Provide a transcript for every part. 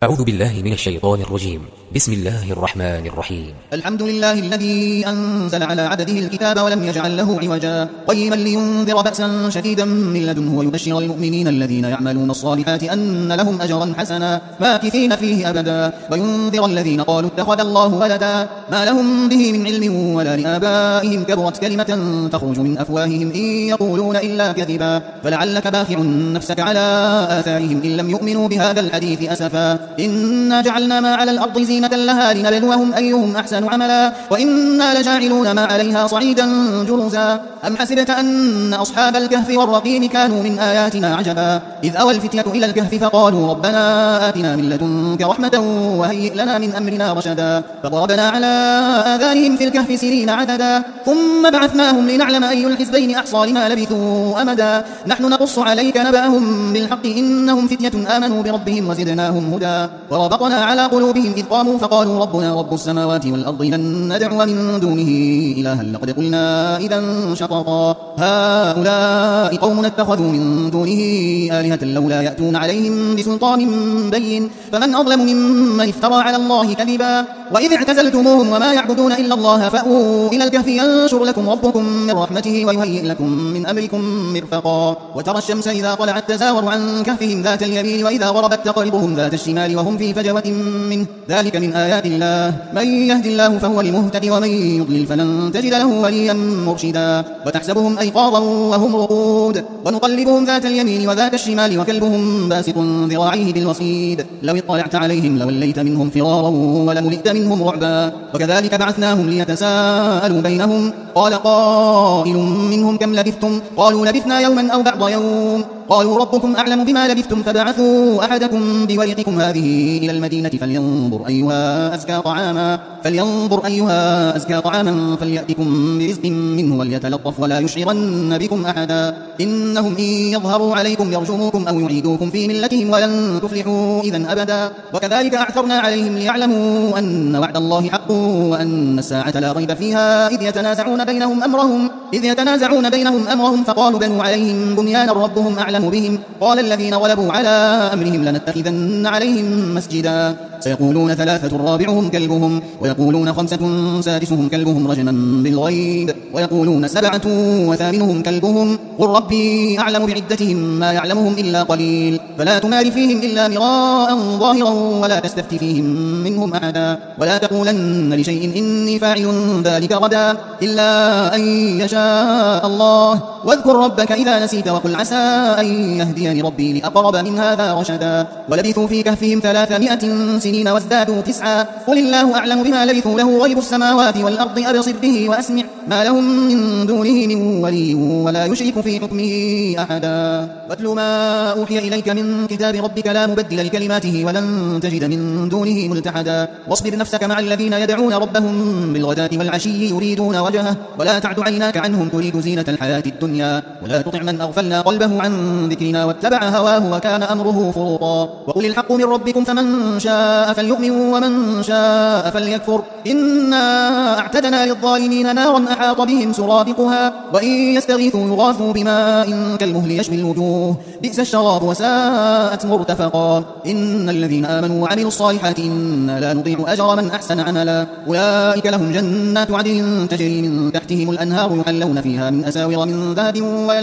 أعوذ بالله من الشيطان الرجيم. بسم الله الرحمن الرحيم. الحمد لله الذي أنزل على عبده الكتاب ولم يجعل له عوجا قيما لينذر بأسا شديدا من لدنه ويبشر المؤمنين الذين يعملون الصالحات أن لهم أجرا حسنا ماكثين فيه أبدا وينذر الذين قالوا اتخذ الله ولدا ما لهم به من علم ولا لآبائهم كبرت كلمة تخرج من أفواههم إن يقولون إلا كذبا فلعلك باخع نفسك على آثارهم إن لم يؤمنوا بهذا الحديث أسفا إنا جعلنا ما على الأرض زينة لها لنبلوهم أيهم أحسن عملا وإنا لجاعلون ما عليها صعيدا جرزا أم حسبت أن أصحاب الكهف والرقيم كانوا من آياتنا عجبا إذ أوى الفتية إلى الكهف فقالوا ربنا آتنا من لدنك رحمة وهيئ لنا من أمرنا رشدا فضربنا على آذانهم في الكهف سنين عددا ثم بعثناهم لنعلم أي الحزبين أحصى لما لبثوا أمدا نحن نقص عليك نبأهم بالحق إنهم فتية آمنوا بربهم وزدناهم هدى وربطنا على قلوبهم إذ قاموا فقالوا ربنا رب السماوات والأرض لن ندعو من دونه إلها لقد قلنا إذا شططا هؤلاء قوم اتخذوا من دونه آلهة لولا يأتون عليهم بسلطان بين فمن أظلم ممن افترى على الله كذبا وإذ اعتزلتموهم وما يعبدون إلا الله فأووا إلى الكهف ينشر لكم ربكم من رحمته ويهيئ لكم من أمركم مرفقا وترى الشمس إذا طلعت تزاور عن كهفهم ذات اليمين وإذا غربت تقرضهم ذات الشمال وهم في فجوة منه ذلك من آيات الله من يهد الله فهو المهتد ومن يضلل فلن تجد له وليا مرشدا وتحسبهم أيقاظا وهم رقود ونقلبهم ذات اليمين وذات الشمال وكلبهم باسط ذراعيه بالوصيد لو اطلعت عليهم لوليت منهم فرارا ولملئت منهم رعبا وكذلك بعثناهم ليتساءلوا بينهم قال قائل منهم كم لبثتم قالوا لبثنا يوما أو بعض يوم قالوا ربكم أعلم بما لبثتم فبعثوا أحدكم بورقكم هذه إلى المدينة فلينظر أيها أزكى طعاما فليأتكم برزق منه وليتلطف ولا يشعرن بكم أحدا إنهم إن يظهروا عليكم يرجموكم أو يعيدوكم في ملتهم ولن تفلحوا إذا أبدا وكذلك أعثرنا عليهم ليعلموا أن وعد الله حق وأن الساعة لا ريب فيها إذ يتنازعون بينهم أمرهم فقالوا بنوا عليهم بنيانا ربهم أعلم بهم قال الذين غلبوا على أمرهم لنتخذن عليهم مسجدا سيقولون 3 رابعهم كلبهم ويقولون 5 سادسهم كلبهم رجما بالغيب ويقولون 7 وثامنهم كلبهم قل ربي أعلم بعدتهم ما يعلمهم إلا قليل فلا تمار فيهم إلا مراء ظاهرا ولا تستفت فيهم منهم أحدا ولا تقولن لشيء إني فاعل ذلك غدا إلا أن يشاء الله واذكر ربك إذا نسيت وقل عسى أن يهديني ربي لأقرب من هذا رشدا ولبثوا في كهفهم 300 سنين وازدادوا 9 قل الله أعلم بما لبثوا له غيب السماوات والأرض أبصر به وأسمع ما لهم من دونه من ولي ولا يشرك في حكمه أحدا واتل ما أوحي إليك من كتاب ربك لا مبدل لكلماته ولن تجد من دونه ملتحدا واصبر نفسك مع الذين يدعون ربهم بالغداة والعشي يريدون وجهه ولا تعد عيناك عنهم تريد زينة الحياة الدنيا ولا تطع من أغفلنا قلبه عن ذكرنا واتبع هواه وكان أمره فرطا وقل الحق من ربكم فمن شاء فليؤمن ومن شاء فليكفر إنا أعتدنا للظالمين نارا أحاط بهم سرادقها وإن يستغيثوا يغاثوا بماء كالمهل يشوي الوجوه بئس الشراب وساءت مرتفقا إن الذين آمنوا وعملوا الصالحات إنا لا نضيع أجر من أحسن عملا أولئك لهم جنات عدن تجري من تحتهم الأنهار يحلون فيها من أساور من ذهب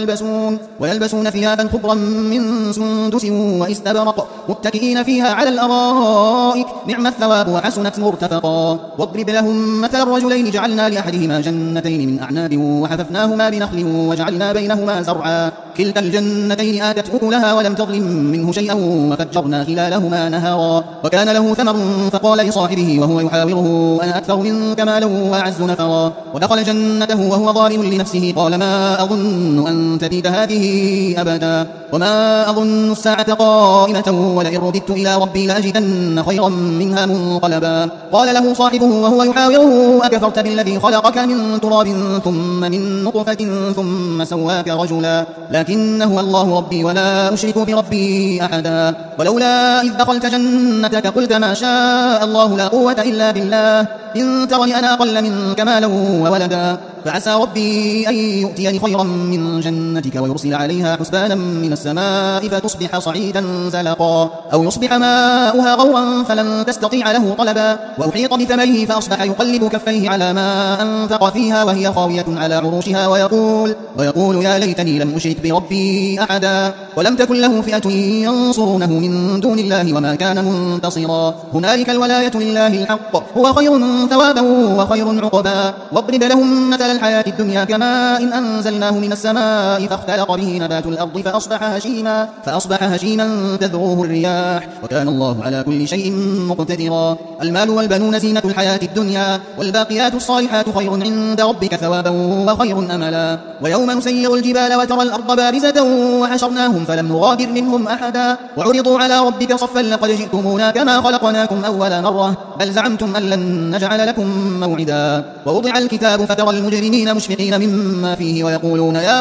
ويلبسون ثيابا خضرا من سندس واستبرق متكئين فيها على الأرائك نعم الثواب وحسنت مرتفقا واضرب لهم مثل الرجلين جعلنا لأحدهما جنتين من أعناب وحففناهما بنخل وجعلنا بينهما زرعا كلتا الجنتين آتت أكلها ولم تظلم منه شيئا وفجرنا خلالهما نهارا وكان له ثمر فقال لصاحبه وهو يحاوره أنا أكثر منك مالا وأعز نفرا ودخل جنته وهو ظالم لنفسه قال ما أظن أن تبيد هذه أبدا وما أظن الساعة قائمة ولئن رددت إلى ربي لأجدن خيرا منها منقلبا قال له صاحبه وهو يحاوره أكفرت بالذي خلقك من تراب ثم من نطفة ثم سواك رجلا لكن هو الله ربي ولا أشرك بربي أحدا ولولا إذ دخلت جنتك قلت ما شاء الله لا قوة إلا بالله إن ترني أنا أقل منك مالا وولدا فعسى ربي أن يؤتيني خيرا من جنتك ويرسل عليها حسبانا من السماء فتصبح صعيدا زلقا أو يصبح ماؤها غورا فلن تستطيع له طلبا وأحيط بثمره فأصبح يقلب كفيه على ما أنفق فيها وهي خاوية على عروشها ويقول يا ليتني لم أشرك بربي أحدا ولم تكن له فئة ينصرونه من دون الله وما كان منتصرا هنالك الولاية لله الحق هو خير ثوابا وخير عقبا واضرب لهم مثل الحياة الدنيا كماء إن أنزلناه من السماء فاختلط به نبات الأرض فأصبح هشيما تذروه الرياح وكان الله على كل شيء مقتدرا المال والبنون زينة الحياة الدنيا والباقيات الصالحات خير عند ربك ثوابا وخير أملا ويوم نسير الجبال وترى الأرض بارزة وحشرناهم فلم نغادر منهم أحدا وعرضوا على ربك صفا لقد جئتمونا كما خلقناكم أول مرة بل زعمتم أن لن نجعل لكم موعدا ووضع الكتاب فترى المجرمين مشفقين مما فيه ويقولون يا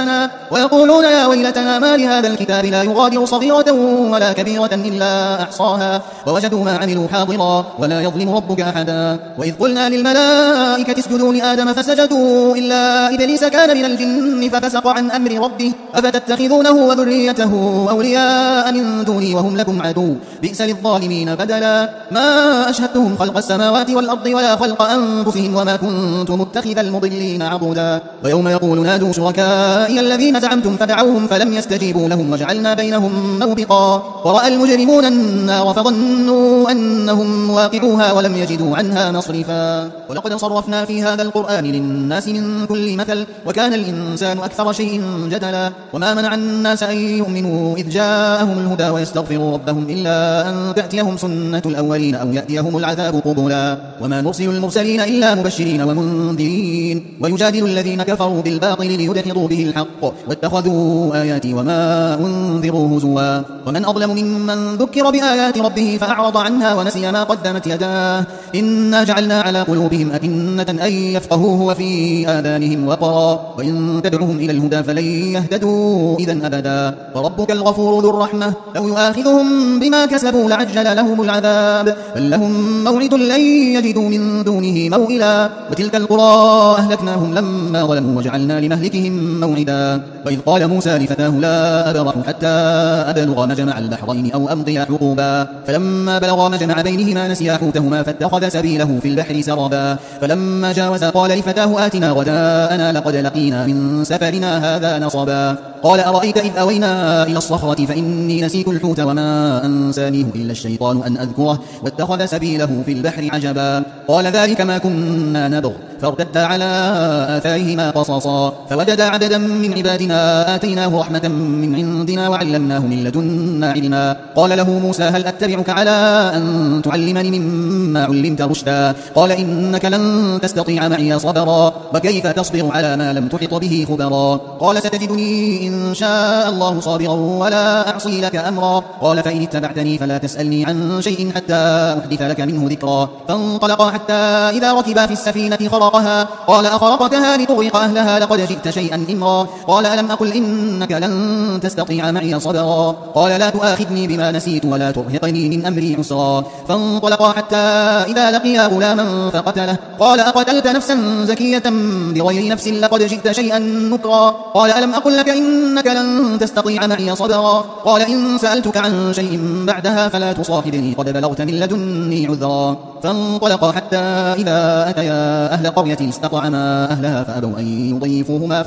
ويلتنا ما لهذا الكتاب لا يغادر صغيرة ولا كبيرة إلا أحصاها ووجدوا ما عملوا حاضرا ولا يظلم ربك أحدا وإذ قلنا للملائكة اسجدوا لآدم فسجدوا إلا إبليس كان من الجن ففسق عن أمر ربه أفتتخذونه وذريته أولياء من دوني وهم لكم عدو بئس للظالمين بدلا ما أشهدتهم خلق السماوات والأرض ولا خلق أنفسهم وما كنت متخذ المضلين عضدا ويوم يقول نادوا شركائي الذين زعمتم فدعوهم فلم يستجيبوا لهم وجعلنا بينهم موبقا ورأى المجرمون النار فظنوا أنهم واقعوها ولم يجدوا عنها مصرفا ولقد صرفنا في هذا القرآن للناس من كل مثل وكان الإنسان أكثر شيء جدلا وما منع الناس أن يؤمنوا إذ جاءهم الهدى ويستغفروا ربهم إلا أن تأتيهم سنة الأولين أو يأتيهم العذاب قبلا وما نرسل المرسلين إلا مبشرين ومنذرين ويجادل الذين كفروا بالباطل ليدحضوا به الحق واتخذوا آياتي وما أنذروا هزوا ومن أظلم ممن ذكر بآيات ربه فأعرض عنها ونسي ما قدمت يداه إنا جعلنا على قلوبهم أكنة أن يفقهوه وفي آذانهم وقرا وإن تدعوهم إلى الهدى فلن يهتدوا إذا أبدا وربك الغفور ذو الرحمة لو يؤاخذهم بما كسبوا لعجل لهم العذاب بل لهم موعد لن يجدوا من دونه موئلا وتلك القرى أهلكناهم لما ظلموا وجعلنا لمهلكهم موعدا وإذ قال موسى لفتاه لا أبرح حتى أبلغ مجمع البحرين أو أمضي حقوبا فلما بلغا مجمع بينهما نسيا حوتهما فاتخذ سبيله في البحر سربا فلما جاوزا قال لفتاه آتنا غداءنا لقد لقينا من سفرنا هذا نصبا قال أرأيت إذ أوينا إلى الصخرة فإني نسيت الحوت وما أنسانيه إلا الشيطان أن أذكره واتخذ سبيله في البحر عجبا قال ذلك ما كنا نبغ فارتدا على آثارهما قصصا فوجدا عبدا من عبادنا آتيناه رحمة من عندنا وعلمناه من لدنا علما قال له موسى هل أتبعك على أن تعلمني مما علمت رشدا قال إنك لن تستطيع معي صبرا وكيف تصبر على ما لم تحط به خبرا قال ستجدني إن شاء الله صابرا ولا أعصي لك أمرا قال فإن اتبعتني فلا تسألني عن شيء حتى أحدث لك منه ذكرا فانطلقا حتى إذا ركبا في السفينة خرقها قال أخرقتها لتغرق أهلها لقد جئت شيئا إمرا قال ألم أقل إنك لن تستطيع معي صبرا قال لا تؤاخذني بما نسيت ولا ترهقني من أمري عسرا فانطلقا حتى إذا لقيا غلاما فقتله قال أقتلت نفسا زكية بغير نفس لقد جئت شيئا نكرا قال ألم أقل لك إنك لن تستطيع معي صبرا قال إن سألتك عن شيء بعدها فلا تصاحبني قد بلغت من لدني عذرا فانطلقا حتى إذا أتيا أهل قرية استطعما أهلها فأبوا أن يضيفوهما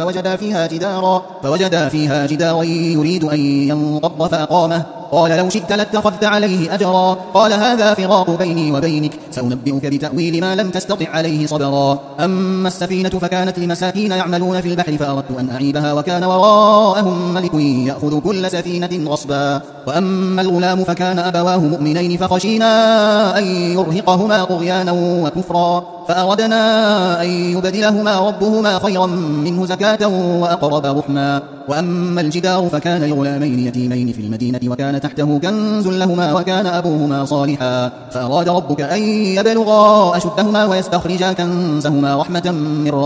فوجدا فيها جدارا يريد أن ينقض فأقامه قال لو شئت لاتخذت عليه أجرا قال هذا فراق بيني وبينك سأنبئك بتأويل ما لم تستطع عليه صبرا أما السفينة فكانت لمساكين يعملون في البحر فأردت أن أعيبها وكان وراءهم ملك يأخذ كل سفينة غصبا وأما الغلام فكان أبواه مؤمنين فخشينا أن يرهقهما طغيانا وكفرا فأردنا أن يبدلهما ربهما خيرا منه زكاة وأقرب رحما وأما الجدار فكان لغلامين يتيمين في المدينة وكان تحته كنز لهما وكان أبوهما صالحا فأراد ربك أن يبلغا أشدهما ويستخرجا كنزهما رحمة من ربك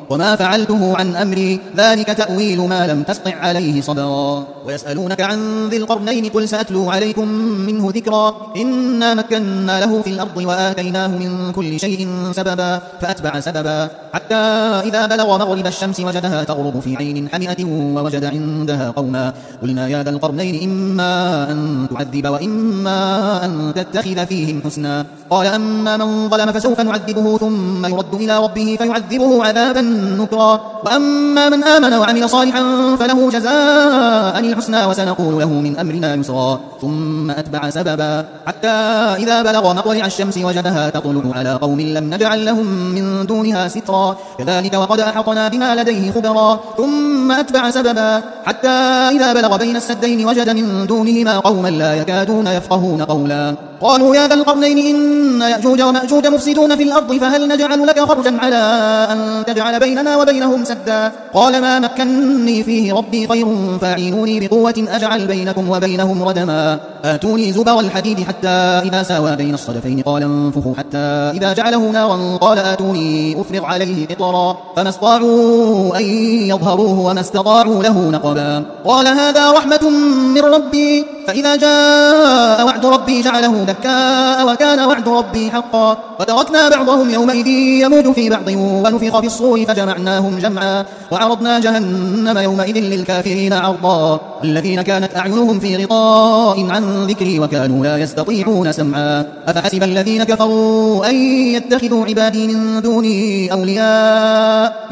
وما فعلته عن أمري ذلك تأويل ما لم تسطع عليه صبرا ويسألونك عن ذي القرنين قل سأتلو عليكم منه ذكرا إنا مكنا له في الأرض وآتيناه من كل شيء سببا فأتبع سببا حتى إذا بلغ مغرب الشمس وجدها تغرب في عين حمئة ووجد عندها قوما قلنا يا ذا القرنين إما أن تعذب وإما أن تتخذ فيهم حسنا قال أما من ظلم فسوف نعذبه ثم يرد إلى ربه فيعذبه عذابا نكرا وأما من آمن وعمل صالحا فله جزاء الحسنى وسنقول له من أمرنا يسرا ثم أتبع سببا حتى إذا بلغ مطلع الشمس وجدها تطلع على قوم لم نجعل لهم من دونها سترا كذلك وقد أحطنا بما لديه خبرا ثم أتبع سببا حتى إذا بلغ بين السدين وجد من دونهما قوما لا يكادون يفقهون قولا قالوا يا ذا القرنين إن يأجوج ومأجوج مفسدون في الأرض فهل نجعل لك خرجا على أن تجعل بيننا وبينهم سدا قال ما مكنني فيه ربي خير فاعينوني بقوة أجعل بينكم وبينهم ردما آتوني زبر الحديد حتى إذا ساوى بين الصدفين قال انفخوا حتى إذا جعله نارا قال آتوني أفرغ عليه قطرا فما استطاعوا أن يظهروه وما استطاعوا له نقبا قال هذا رحمة من ربي فإذا جاء وعد ربي جعله دكاء وكان وعد ربي حقا وتركنا بعضهم يومئذ يموج في بعض ونفخ في الصور فجمعناهم جمعا وعرضنا جهنم يومئذ للكافرين عرضا الذين كانت أعينهم في غطاء عن ذكري وكانوا لا يستطيعون سمعا أفحسب الذين كفروا أن يتخذوا عبادي من دوني أولياء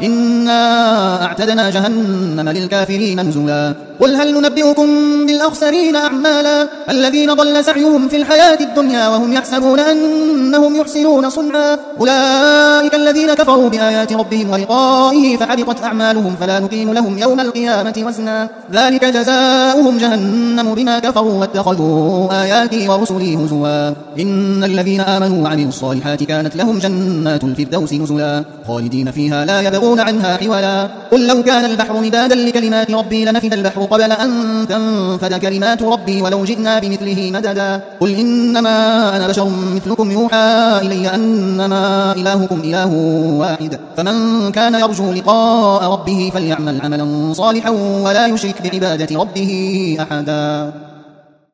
إنا أعتدنا جهنم للكافرين نزلا قل هل ننبئكم بالأخسرين أعمالا الذين ضل سعيهم في الحياة الدنيا وهم يحسبون أنهم يحسنون صنعا أولئك الذين كفروا بآيات ربهم ولقائه فحبطت أعمالهم فلا نقيم لهم يوم القيامة وزنا ذلك جزاؤهم جهنم بما كفروا واتخذوا آياتي ورسلي هزوا إن الذين آمنوا وعملوا الصالحات كانت لهم جنات الفردوس نزلا خالدين فيها لا يبغون عنها حولا قل لو كان البحر مدادا لكلمات ربي لنفد البحر قبل أن تنفد كلمات ربي ولو جئنا بمثله مددا قل إنما أنا بشر مثلكم يوحى إلي أنما إلهكم إله واحد فمن كان يرجو لقاء ربه فليعمل عملا صالحا ولا يشرك بعبادة ربه أحدا